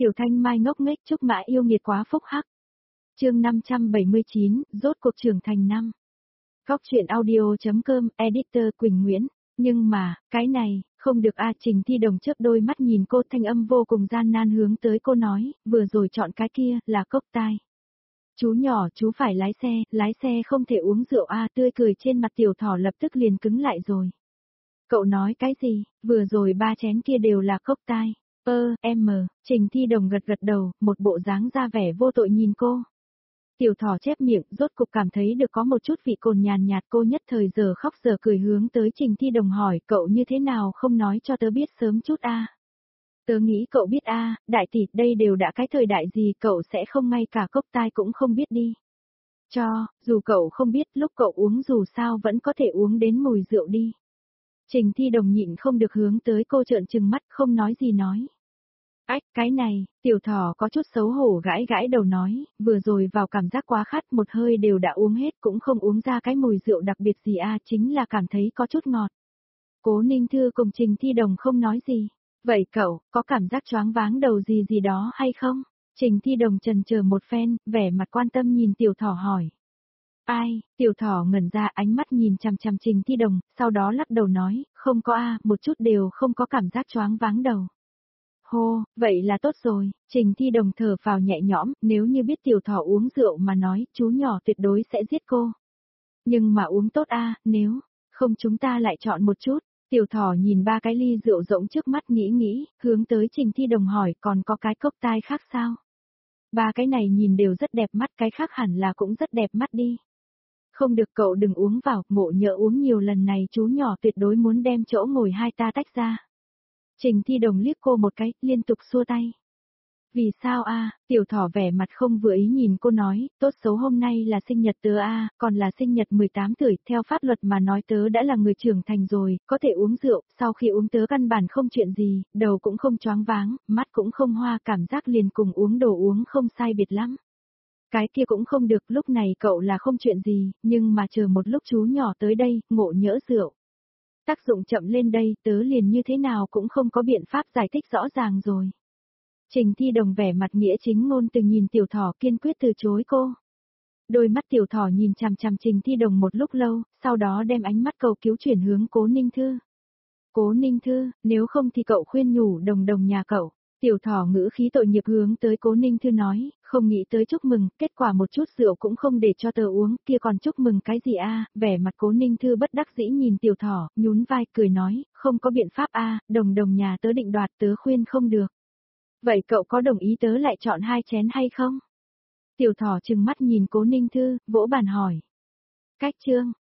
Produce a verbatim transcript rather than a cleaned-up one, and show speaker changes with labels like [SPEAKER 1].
[SPEAKER 1] Tiểu Thanh Mai ngốc nghếch Trúc Mã yêu nghiệt quá phúc hắc. Chương năm trăm bảy mươi chín, rốt cuộc trưởng thành năm. Góc truyện audio.com, editor Quỳnh Nguyễn. Nhưng mà, cái này, không được a. Trình Thi Đồng chớp đôi mắt nhìn cô, thanh âm vô cùng gian nan hướng tới cô nói, vừa rồi chọn cái kia, là cốc tai. Chú nhỏ, chú phải lái xe, lái xe không thể uống rượu a. Tươi cười trên mặt tiểu thỏ lập tức liền cứng lại rồi. Cậu nói cái gì, vừa rồi ba chén kia đều là cốc tai. Ơ, em mờ, Trình Thi Đồng gật gật đầu, một bộ dáng ra vẻ vô tội nhìn cô. Tiểu thỏ chép miệng, rốt cục cảm thấy được có một chút vị cồn nhàn nhạt, cô nhất thời giờ khóc giờ cười hướng tới Trình Thi Đồng hỏi, cậu như thế nào không nói cho tớ biết sớm chút a? Tớ nghĩ cậu biết a, đại tỷ, đây đều đã cái thời đại gì, cậu sẽ không ngay cả cốc tai cũng không biết đi. Cho, dù cậu không biết, lúc cậu uống dù sao vẫn có thể uống đến mùi rượu đi. Trình Thi Đồng nhịn không được hướng tới cô trợn trừng mắt, không nói gì nói. Ách, cái này, tiểu thỏ có chút xấu hổ gãi gãi đầu nói, vừa rồi vào cảm giác quá khát, một hơi đều đã uống hết, cũng không uống ra cái mùi rượu đặc biệt gì a, chính là cảm thấy có chút ngọt. Cố Ninh Thư cùng Trình Thi Đồng không nói gì. Vậy cậu, có cảm giác choáng váng đầu gì gì đó hay không? Trình Thi Đồng chần chờ một phen, vẻ mặt quan tâm nhìn tiểu thỏ hỏi. Ai, tiểu thỏ ngẩn ra, ánh mắt nhìn chằm chằm Trình Thi Đồng, sau đó lắc đầu nói, không có a, một chút đều không có cảm giác choáng váng đầu. Hô, vậy là tốt rồi, Trình Thi Đồng thở phào nhẹ nhõm, nếu như biết tiểu thỏ uống rượu mà nói, chú nhỏ tuyệt đối sẽ giết cô. Nhưng mà uống tốt a, nếu không chúng ta lại chọn một chút. Tiểu thỏ nhìn ba cái ly rượu rỗng trước mắt nghĩ nghĩ, hướng tới Trình Thi Đồng hỏi còn có cái cốc tai khác sao? Ba cái này nhìn đều rất đẹp mắt, cái khác hẳn là cũng rất đẹp mắt đi. Không được, cậu đừng uống vào, ngộ nhỡ uống nhiều lần này chú nhỏ tuyệt đối muốn đem chỗ ngồi hai ta tách ra. Trình Thi Đồng liếc cô một cái, liên tục xua tay. Vì sao a? Tiểu thỏ vẻ mặt không vừa ý nhìn cô nói, tốt xấu hôm nay là sinh nhật tớ a, còn là sinh nhật mười tám tuổi, theo pháp luật mà nói tớ đã là người trưởng thành rồi, có thể uống rượu, sau khi uống tớ căn bản không chuyện gì, đầu cũng không choáng váng, mắt cũng không hoa, cảm giác liền cùng uống đồ uống không sai biệt lắm. Cái kia cũng không được, lúc này cậu là không chuyện gì, nhưng mà chờ một lúc chú nhỏ tới đây, ngộ nhỡ rượu. Tác dụng chậm lên đây, tớ liền như thế nào cũng không có biện pháp giải thích rõ ràng rồi. Trình Thi Đồng vẻ mặt nghĩa chính ngôn từ nhìn tiểu thỏ, kiên quyết từ chối cô. Đôi mắt tiểu thỏ nhìn chằm chằm Trình Thi Đồng một lúc lâu, sau đó đem ánh mắt cầu cứu chuyển hướng Cố Ninh Thư. Cố Ninh Thư, nếu không thì cậu khuyên nhủ Đồng Đồng nhà cậu. Tiểu thỏ ngữ khí tội nghiệp hướng tới Cố Ninh Thư nói, không nghĩ tới chúc mừng, kết quả một chút rượu cũng không để cho tớ uống, kia còn chúc mừng cái gì a? Vẻ mặt Cố Ninh Thư bất đắc dĩ nhìn tiểu thỏ, nhún vai cười nói, không có biện pháp a, Đồng Đồng nhà tớ định đoạt, tớ khuyên không được. Vậy cậu có đồng ý tớ lại chọn hai chén hay không? Tiểu thỏ trừng mắt nhìn Cố Ninh Thư, vỗ bàn hỏi. Cách chương,